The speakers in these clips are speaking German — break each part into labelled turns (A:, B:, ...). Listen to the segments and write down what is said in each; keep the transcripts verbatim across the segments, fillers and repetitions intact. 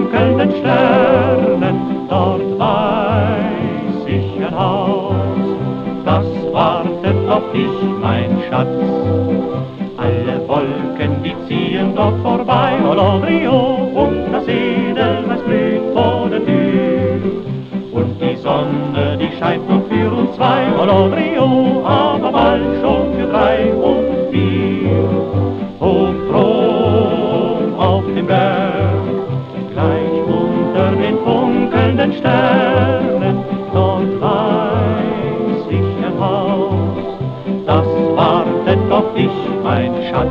A: funkelnden Sternen, dort weiß ich ein Haus, das wartet auf dich, mein Schatz. Alle Wolken, die ziehen dort vorbei, Olodrio, und das Edelweiß blüht vor der Tür. Und die Sonne, die scheint nur für uns zwei, Olodrio, aber bald schon für drei und vier. Und drum auf dem Berg, gleich unter den funkelnden Sternen, dort weiß ich ein Haus, das wartet auf dich, mein Schatz.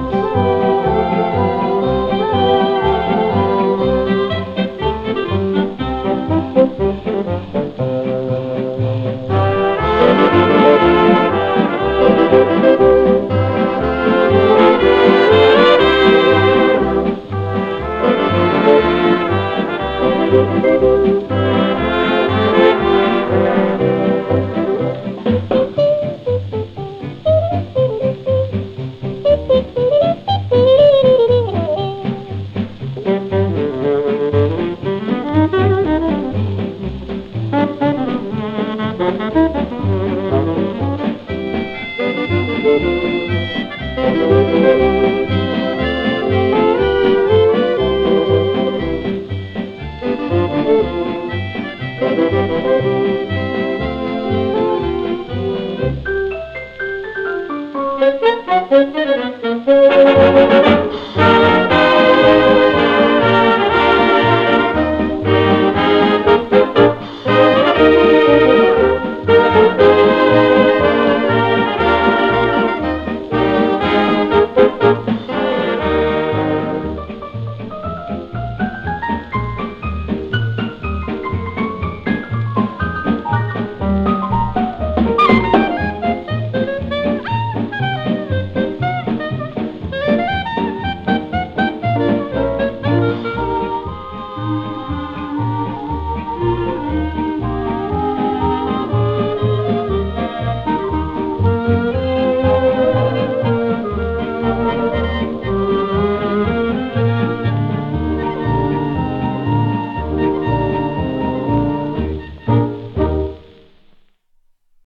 B: Thank you.